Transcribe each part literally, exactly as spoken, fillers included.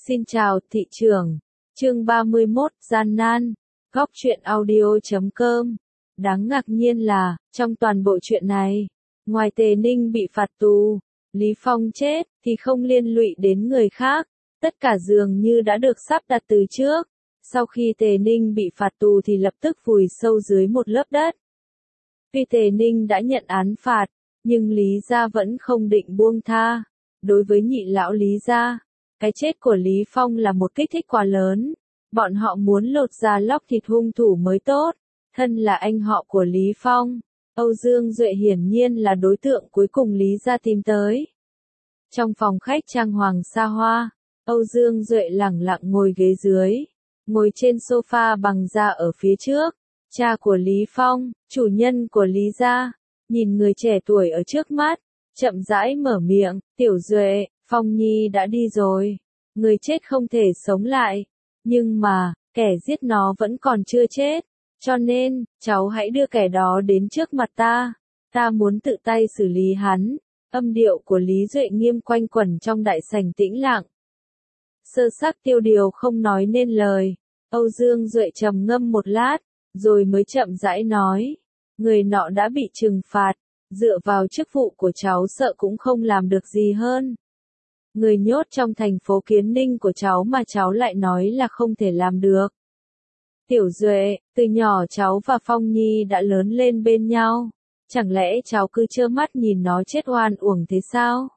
Xin chào thị trường. Chương ba mươi mốt, gian nan. Góc truyện audio chấm com. Đáng ngạc nhiên là, trong toàn bộ chuyện này, ngoài Tề Ninh bị phạt tù, Lý Phong chết, thì không liên lụy đến người khác. Tất cả dường như đã được sắp đặt từ trước. Sau khi Tề Ninh bị phạt tù thì lập tức vùi sâu dưới một lớp đất. Tuy Tề Ninh đã nhận án phạt, nhưng Lý gia vẫn không định buông tha. Đối với nhị lão Lý gia, cái chết của Lý Phong là một kích thích quá lớn. Bọn họ muốn lột da lóc thịt hung thủ mới tốt. Thân là anh họ của Lý Phong, Âu Dương Duệ hiển nhiên là đối tượng cuối cùng Lý gia tìm tới. Trong phòng khách trang hoàng xa hoa, Âu Dương Duệ lẳng lặng ngồi ghế dưới, ngồi trên sofa bằng da ở phía trước. Cha của Lý Phong, chủ nhân của Lý gia, nhìn người trẻ tuổi ở trước mắt, chậm rãi mở miệng, "Tiểu Duệ, Phong Nhi đã đi rồi. Người chết không thể sống lại. Nhưng mà, kẻ giết nó vẫn còn chưa chết. Cho nên, cháu hãy đưa kẻ đó đến trước mặt ta. Ta muốn tự tay xử lý hắn." Âm điệu của Lý Duệ nghiêm quanh quẩn trong đại sảnh tĩnh lặng. Sơ sắc tiêu điều không nói nên lời. Âu Dương Duệ trầm ngâm một lát, rồi mới chậm rãi nói. Người nọ đã bị trừng phạt. Dựa vào chức vụ của cháu sợ cũng không làm được gì hơn. Người nhốt trong thành phố Kiến Ninh của cháu mà cháu lại nói là không thể làm được. Tiểu Duệ, từ nhỏ cháu và Phong Nhi đã lớn lên bên nhau. Chẳng lẽ cháu cứ trơ mắt nhìn nó chết oan uổng thế sao?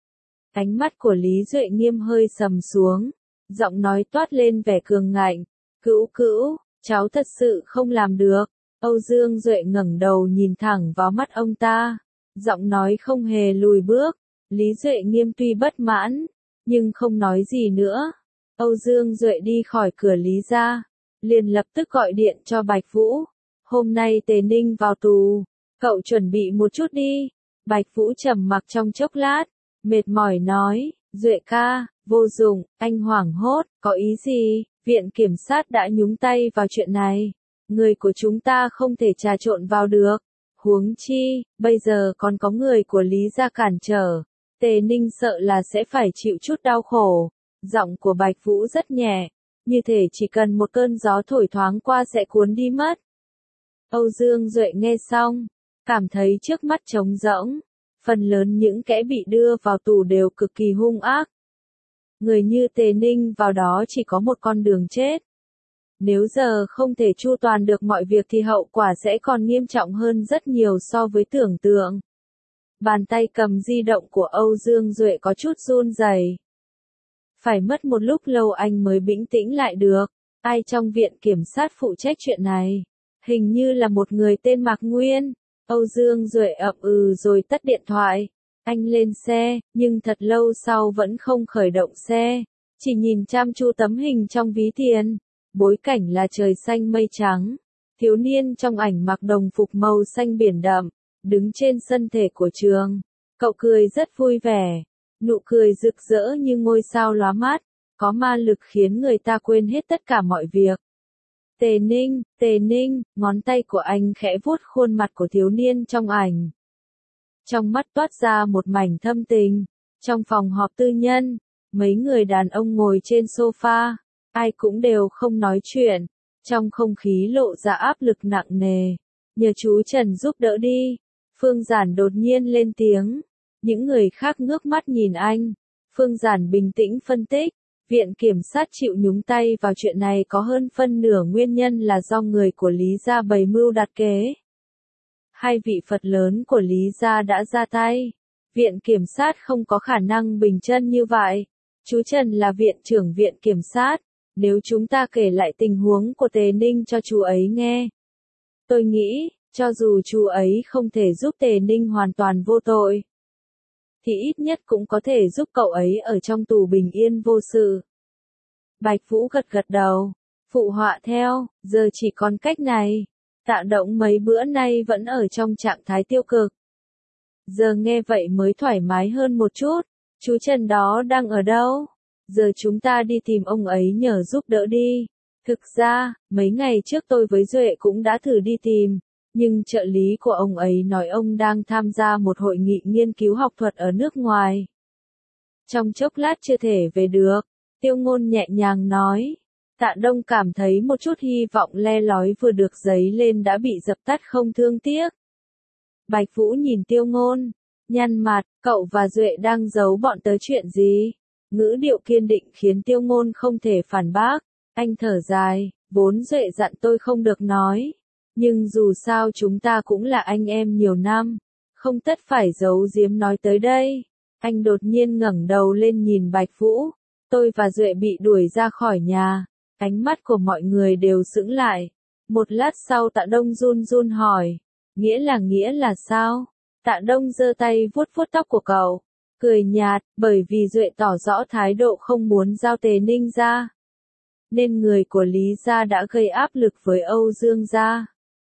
Ánh mắt của Lý Duệ nghiêm hơi sầm xuống, giọng nói toát lên vẻ cường ngạnh. Cữu cữu, cháu thật sự không làm được. Âu Dương Duệ ngẩng đầu nhìn thẳng vào mắt ông ta, giọng nói không hề lùi bước. Lý Duệ nghiêm tuy bất mãn, nhưng không nói gì nữa. Âu Dương Duệ đi khỏi cửa Lý gia, liền lập tức gọi điện cho Bạch Vũ. Hôm nay Tề Ninh vào tù, cậu chuẩn bị một chút đi. Bạch Vũ trầm mặc trong chốc lát, mệt mỏi nói, Duệ ca, vô dụng, anh hoảng hốt, có ý gì? Viện kiểm sát đã nhúng tay vào chuyện này. Người của chúng ta không thể trà trộn vào được. Huống chi, bây giờ còn có người của Lý gia cản trở. Tề Ninh sợ là sẽ phải chịu chút đau khổ. Giọng của Bạch Vũ rất nhẹ, như thể chỉ cần một cơn gió thổi thoáng qua sẽ cuốn đi mất. Âu Dương Duệ nghe xong, cảm thấy trước mắt trống rỗng. Phần lớn những kẻ bị đưa vào tù đều cực kỳ hung ác. Người như Tề Ninh vào đó chỉ có một con đường chết. Nếu giờ không thể chu toàn được mọi việc thì hậu quả sẽ còn nghiêm trọng hơn rất nhiều so với tưởng tượng. Bàn tay cầm di động của Âu Dương Duệ có chút run rẩy. Phải mất một lúc lâu anh mới bình tĩnh lại được. Ai trong viện kiểm sát phụ trách chuyện này? Hình như là một người tên Mạc Nguyên. Âu Dương Duệ ậm ừ rồi tắt điện thoại. Anh lên xe, nhưng thật lâu sau vẫn không khởi động xe. Chỉ nhìn chăm chú tấm hình trong ví tiền. Bối cảnh là trời xanh mây trắng. Thiếu niên trong ảnh mặc đồng phục màu xanh biển đậm, đứng trên sân thể của trường. Cậu cười rất vui vẻ. Nụ cười rực rỡ như ngôi sao lóa mắt, có ma lực khiến người ta quên hết tất cả mọi việc. Tề Ninh, Tề Ninh, ngón tay của anh khẽ vuốt khuôn mặt của thiếu niên trong ảnh. Trong mắt toát ra một mảnh thâm tình. Trong phòng họp tư nhân, mấy người đàn ông ngồi trên sofa, ai cũng đều không nói chuyện. Trong không khí lộ ra áp lực nặng nề. Nhờ chú Trần giúp đỡ đi. Phương Giản đột nhiên lên tiếng. Những người khác ngước mắt nhìn anh. Phương Giản bình tĩnh phân tích. Viện kiểm sát chịu nhúng tay vào chuyện này có hơn phân nửa nguyên nhân là do người của Lý gia bày mưu đặt kế. Hai vị Phật lớn của Lý gia đã ra tay. Viện kiểm sát không có khả năng bình chân như vậy. Chú Trần là viện trưởng viện kiểm sát. Nếu chúng ta kể lại tình huống của Tề Ninh cho chú ấy nghe, tôi nghĩ, cho dù chú ấy không thể giúp Tề Ninh hoàn toàn vô tội, thì ít nhất cũng có thể giúp cậu ấy ở trong tù bình yên vô sự. Bạch Vũ gật gật đầu, phụ họa theo, giờ chỉ còn cách này. Tạ Động mấy bữa nay vẫn ở trong trạng thái tiêu cực. Giờ nghe vậy mới thoải mái hơn một chút. Chú Trần đó đang ở đâu? Giờ chúng ta đi tìm ông ấy nhờ giúp đỡ đi. Thực ra, mấy ngày trước tôi với Duệ cũng đã thử đi tìm, nhưng trợ lý của ông ấy nói ông đang tham gia một hội nghị nghiên cứu học thuật ở nước ngoài. Trong chốc lát chưa thể về được. Tiêu Ngôn nhẹ nhàng nói. Tạ Đông cảm thấy một chút hy vọng le lói vừa được dấy lên đã bị dập tắt không thương tiếc. Bạch Vũ nhìn Tiêu Ngôn, nhăn mặt, cậu và Duệ đang giấu bọn tớ chuyện gì? Ngữ điệu kiên định khiến Tiêu Ngôn không thể phản bác. Anh thở dài, vốn Duệ dặn tôi không được nói. Nhưng dù sao chúng ta cũng là anh em nhiều năm, không tất phải giấu giếm nói tới đây. Anh đột nhiên ngẩng đầu lên nhìn Bạch Vũ. Tôi và Duệ bị đuổi ra khỏi nhà. Ánh mắt của mọi người đều sững lại. Một lát sau Tạ Đông run run hỏi. Nghĩa là nghĩa là sao? Tạ Đông giơ tay vuốt vuốt tóc của cậu. Cười nhạt, bởi vì Duệ tỏ rõ thái độ không muốn giao Tề Ninh ra. Nên người của Lý gia đã gây áp lực với Âu Dương gia.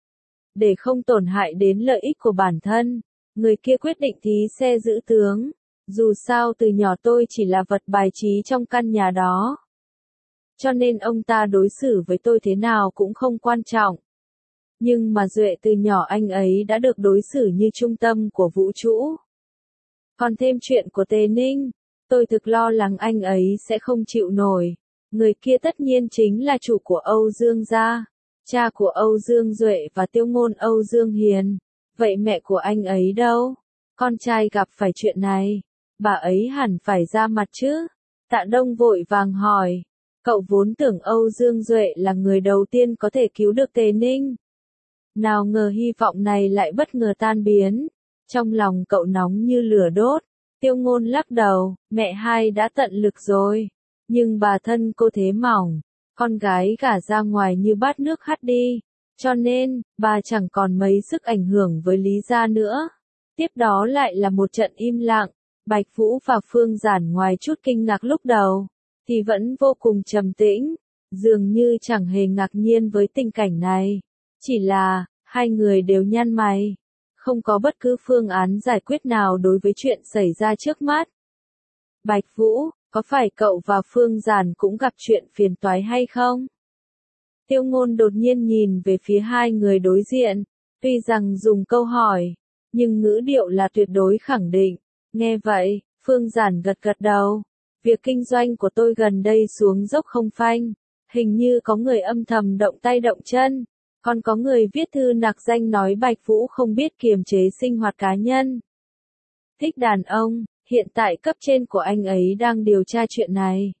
Để không tổn hại đến lợi ích của bản thân, người kia quyết định thí xe giữ tướng. Dù sao từ nhỏ tôi chỉ là vật bài trí trong căn nhà đó. Cho nên ông ta đối xử với tôi thế nào cũng không quan trọng. Nhưng mà Duệ từ nhỏ anh ấy đã được đối xử như trung tâm của vũ trụ. Còn thêm chuyện của Tề Ninh, tôi thực lo lắng anh ấy sẽ không chịu nổi. Người kia tất nhiên chính là chủ của Âu Dương gia, cha của Âu Dương Duệ và Tiêu Ngôn Âu Dương Hiền. Vậy mẹ của anh ấy đâu? Con trai gặp phải chuyện này, bà ấy hẳn phải ra mặt chứ? Tạ Đông vội vàng hỏi. Cậu vốn tưởng Âu Dương Duệ là người đầu tiên có thể cứu được Tề Ninh. Nào ngờ hy vọng này lại bất ngờ tan biến. Trong lòng cậu nóng như lửa đốt. Tiêu Ngôn lắc đầu, mẹ hai đã tận lực rồi. Nhưng bà thân cô thế mỏng, con gái gả ra ngoài như bát nước hắt đi. Cho nên, bà chẳng còn mấy sức ảnh hưởng với Lý gia nữa. Tiếp đó lại là một trận im lặng. Bạch Vũ và Phương Giản ngoài chút kinh ngạc lúc đầu, thì vẫn vô cùng trầm tĩnh, dường như chẳng hề ngạc nhiên với tình cảnh này. Chỉ là, hai người đều nhăn mày, không có bất cứ phương án giải quyết nào đối với chuyện xảy ra trước mắt. Bạch Vũ, có phải cậu và Phương Giản cũng gặp chuyện phiền toái hay không? Tiêu Ngôn đột nhiên nhìn về phía hai người đối diện, tuy rằng dùng câu hỏi, nhưng ngữ điệu là tuyệt đối khẳng định. Nghe vậy, Phương Giản gật gật đầu. Việc kinh doanh của tôi gần đây xuống dốc không phanh. Hình như có người âm thầm động tay động chân. Còn có người viết thư nặc danh nói Bạch Vũ không biết kiềm chế sinh hoạt cá nhân. Thích đàn ông, hiện tại cấp trên của anh ấy đang điều tra chuyện này.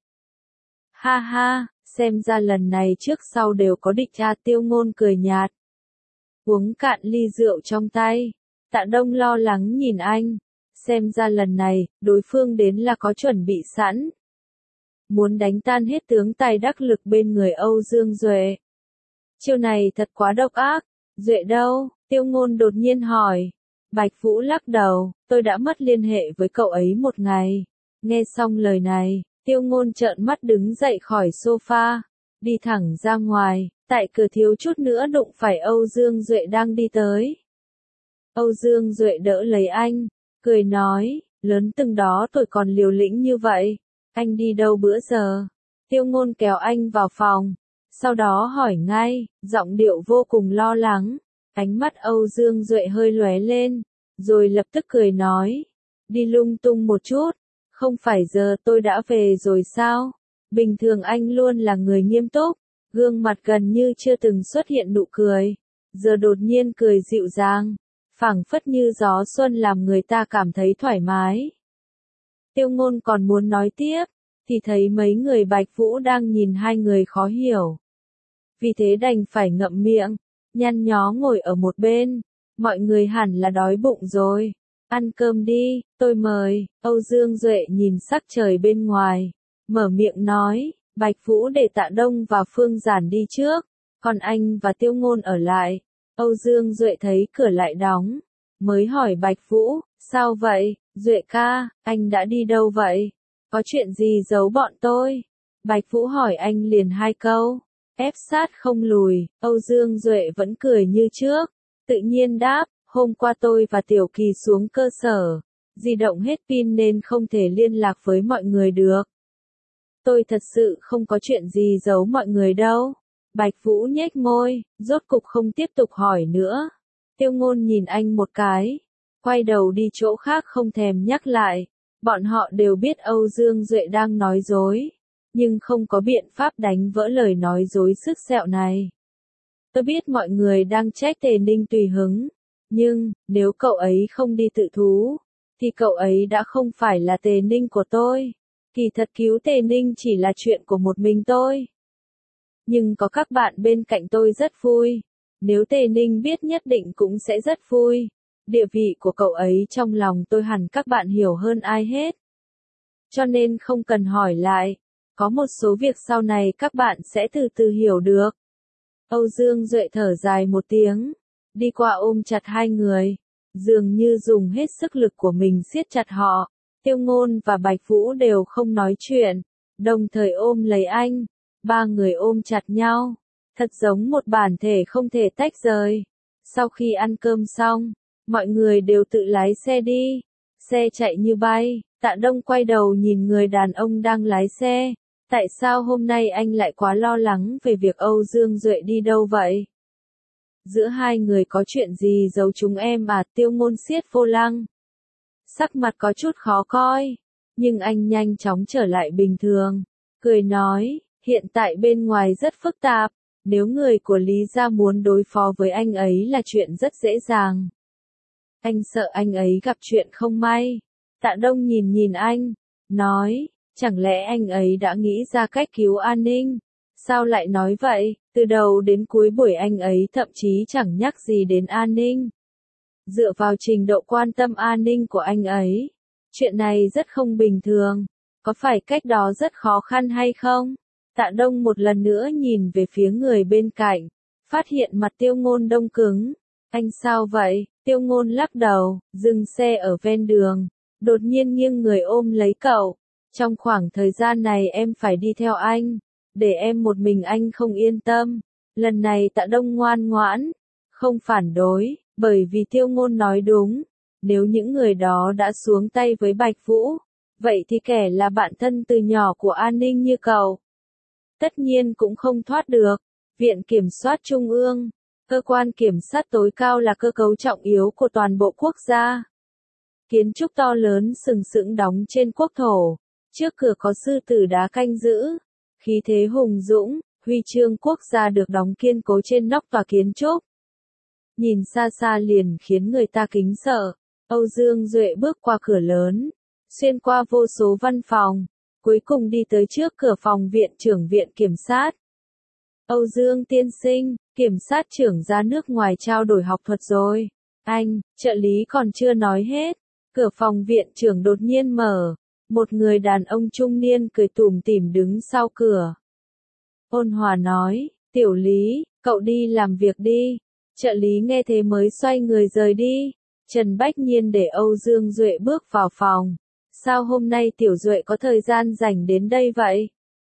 Ha ha, xem ra lần này trước sau đều có địch tra. Tiêu Ngôn cười nhạt. Uống cạn ly rượu trong tay. Tạ Đông lo lắng nhìn anh. Xem ra lần này, đối phương đến là có chuẩn bị sẵn. Muốn đánh tan hết tướng tài đắc lực bên người Âu Dương Duệ. Chiêu này thật quá độc ác. Duệ đâu? Tiêu Ngôn đột nhiên hỏi. Bạch Vũ lắc đầu, tôi đã mất liên hệ với cậu ấy một ngày. Nghe xong lời này, Tiêu Ngôn trợn mắt đứng dậy khỏi sofa, đi thẳng ra ngoài, tại cửa thiếu chút nữa đụng phải Âu Dương Duệ đang đi tới. Âu Dương Duệ đỡ lấy anh, cười nói, lớn từng đó tôi còn liều lĩnh như vậy, anh đi đâu bữa giờ? Tiêu Ngôn kéo anh vào phòng, sau đó hỏi ngay, giọng điệu vô cùng lo lắng, ánh mắt Âu Dương Duệ hơi lóe lên, rồi lập tức cười nói, đi lung tung một chút, không phải giờ tôi đã về rồi sao? Bình thường anh luôn là người nghiêm túc, gương mặt gần như chưa từng xuất hiện nụ cười, giờ đột nhiên cười dịu dàng, phảng phất như gió xuân làm người ta cảm thấy thoải mái. Tiêu Ngôn còn muốn nói tiếp, thì thấy mấy người Bạch Vũ đang nhìn hai người khó hiểu. Vì thế đành phải ngậm miệng, nhăn nhó ngồi ở một bên, mọi người hẳn là đói bụng rồi. Ăn cơm đi, tôi mời. Âu Dương Duệ nhìn sắc trời bên ngoài, mở miệng nói, Bạch Vũ để Tạ Đông và Phương Giản đi trước, còn anh và Tiêu Ngôn ở lại. Âu Dương Duệ thấy cửa lại đóng, mới hỏi Bạch Vũ, sao vậy, Duệ ca, anh đã đi đâu vậy? Có chuyện gì giấu bọn tôi? Bạch Vũ hỏi anh liền hai câu, ép sát không lùi. Âu Dương Duệ vẫn cười như trước, tự nhiên đáp, hôm qua tôi và Tiểu Kỳ xuống cơ sở, di động hết pin nên không thể liên lạc với mọi người được. Tôi thật sự không có chuyện gì giấu mọi người đâu. Bạch Vũ nhếch môi, rốt cục không tiếp tục hỏi nữa. Tiêu Ngôn nhìn anh một cái, quay đầu đi chỗ khác không thèm nhắc lại. Bọn họ đều biết Âu Dương Duệ đang nói dối, nhưng không có biện pháp đánh vỡ lời nói dối sức sẹo này. Tôi biết mọi người đang trách Tề Ninh tùy hứng, nhưng, nếu cậu ấy không đi tự thú, thì cậu ấy đã không phải là Tề Ninh của tôi. Kỳ thật cứu Tề Ninh chỉ là chuyện của một mình tôi. Nhưng có các bạn bên cạnh tôi rất vui. Nếu Tề Ninh biết nhất định cũng sẽ rất vui. Địa vị của cậu ấy trong lòng tôi hẳn các bạn hiểu hơn ai hết. Cho nên không cần hỏi lại. Có một số việc sau này các bạn sẽ từ từ hiểu được. Âu Dương Duệ thở dài một tiếng, đi qua ôm chặt hai người, dường như dùng hết sức lực của mình siết chặt họ. Tiêu Ngôn và Bạch Vũ đều không nói chuyện, đồng thời ôm lấy anh, ba người ôm chặt nhau, thật giống một bản thể không thể tách rời. Sau khi ăn cơm xong, mọi người đều tự lái xe đi, xe chạy như bay. Tạ Đông quay đầu nhìn người đàn ông đang lái xe. Tại sao hôm nay anh lại quá lo lắng về việc Âu Dương Duệ đi đâu vậy? Giữa hai người có chuyện gì giấu chúng em à? Tiêu Ngôn siết vô lăng. Sắc mặt có chút khó coi, nhưng anh nhanh chóng trở lại bình thường, cười nói, hiện tại bên ngoài rất phức tạp, nếu người của Lý gia muốn đối phó với anh ấy là chuyện rất dễ dàng. Anh sợ anh ấy gặp chuyện không may. Tạ Đông nhìn nhìn anh, nói, chẳng lẽ anh ấy đã nghĩ ra cách cứu An Ninh? Sao lại nói vậy? Từ đầu đến cuối buổi anh ấy thậm chí chẳng nhắc gì đến An Ninh. Dựa vào trình độ quan tâm an ninh của anh ấy, chuyện này rất không bình thường. Có phải cách đó rất khó khăn hay không? Tạ Đông một lần nữa nhìn về phía người bên cạnh, phát hiện mặt Tiêu Ngôn đông cứng. Anh sao vậy? Tiêu Ngôn lắc đầu, dừng xe ở ven đường, đột nhiên nghiêng người ôm lấy cậu. Trong khoảng thời gian này em phải đi theo anh, để em một mình anh không yên tâm. Lần này Tạ Đông ngoan ngoãn, không phản đối, bởi vì Tiêu Ngôn nói đúng. Nếu những người đó đã xuống tay với Bạch Vũ, vậy thì kẻ là bạn thân từ nhỏ của An Ninh như cậu, tất nhiên cũng không thoát được. Viện Kiểm soát Trung ương, cơ quan kiểm sát tối cao là cơ cấu trọng yếu của toàn bộ quốc gia. Kiến trúc to lớn sừng sững đóng trên quốc thổ, trước cửa có sư tử đá canh giữ, khí thế hùng dũng, huy chương quốc gia được đóng kiên cố trên nóc tòa kiến trúc. Nhìn xa xa liền khiến người ta kính sợ. Âu Dương Duệ bước qua cửa lớn, xuyên qua vô số văn phòng, cuối cùng đi tới trước cửa phòng viện trưởng viện kiểm sát. Âu Dương tiên sinh, kiểm sát trưởng ra nước ngoài trao đổi học thuật rồi. Anh, trợ lý còn chưa nói hết. Cửa phòng viện trưởng đột nhiên mở. Một người đàn ông trung niên cười tủm tỉm đứng sau cửa. Ôn hòa nói, tiểu Lý, cậu đi làm việc đi. Trợ lý nghe thế mới xoay người rời đi. Trần Bách Nhiên để Âu Dương Duệ bước vào phòng. Sao hôm nay tiểu Duệ có thời gian rảnh đến đây vậy?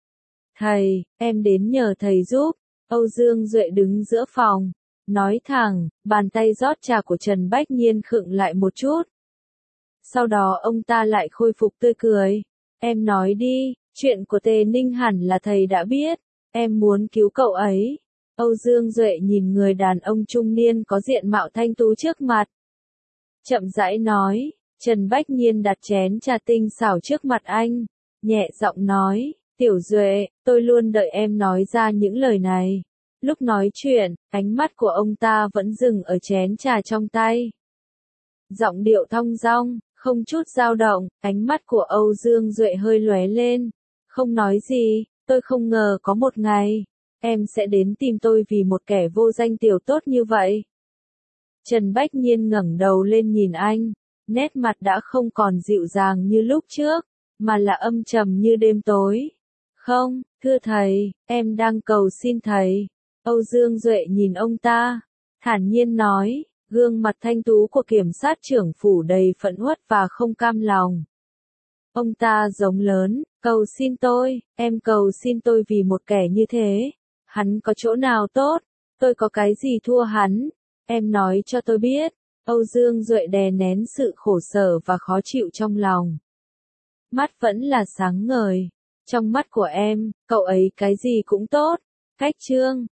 Thầy, em đến nhờ thầy giúp. Âu Dương Duệ đứng giữa phòng, nói thẳng, bàn tay rót trà của Trần Bách Nhiên khựng lại một chút. Sau đó ông ta lại khôi phục tươi cười. Em nói đi, chuyện của Tề Ninh hẳn là thầy đã biết. Em muốn cứu cậu ấy. Âu Dương Duệ nhìn người đàn ông trung niên có diện mạo thanh tú trước mặt. Chậm rãi nói, Trần Bách Nhiên đặt chén trà tinh xảo trước mặt anh, nhẹ giọng nói, tiểu Duệ, tôi luôn đợi em nói ra những lời này. Lúc nói chuyện, ánh mắt của ông ta vẫn dừng ở chén trà trong tay. Giọng điệu thong dong, không chút dao động, ánh mắt của Âu Dương Duệ hơi lóe lên. Không nói gì, tôi không ngờ có một ngày, em sẽ đến tìm tôi vì một kẻ vô danh tiểu tốt như vậy. Trần Bách Nhiên ngẩng đầu lên nhìn anh, nét mặt đã không còn dịu dàng như lúc trước, mà là âm trầm như đêm tối. Không, thưa thầy, em đang cầu xin thầy. Âu Dương Duệ nhìn ông ta, thản nhiên nói, gương mặt thanh tú của kiểm sát trưởng phủ đầy phẫn uất và không cam lòng. Ông ta giống lớn, cầu xin tôi, em cầu xin tôi vì một kẻ như thế. Hắn có chỗ nào tốt, tôi có cái gì thua hắn, em nói cho tôi biết. Âu Dương Duệ đè nén sự khổ sở và khó chịu trong lòng. Mắt vẫn là sáng ngời. Trong mắt của em, cậu ấy cái gì cũng tốt. Cách trương,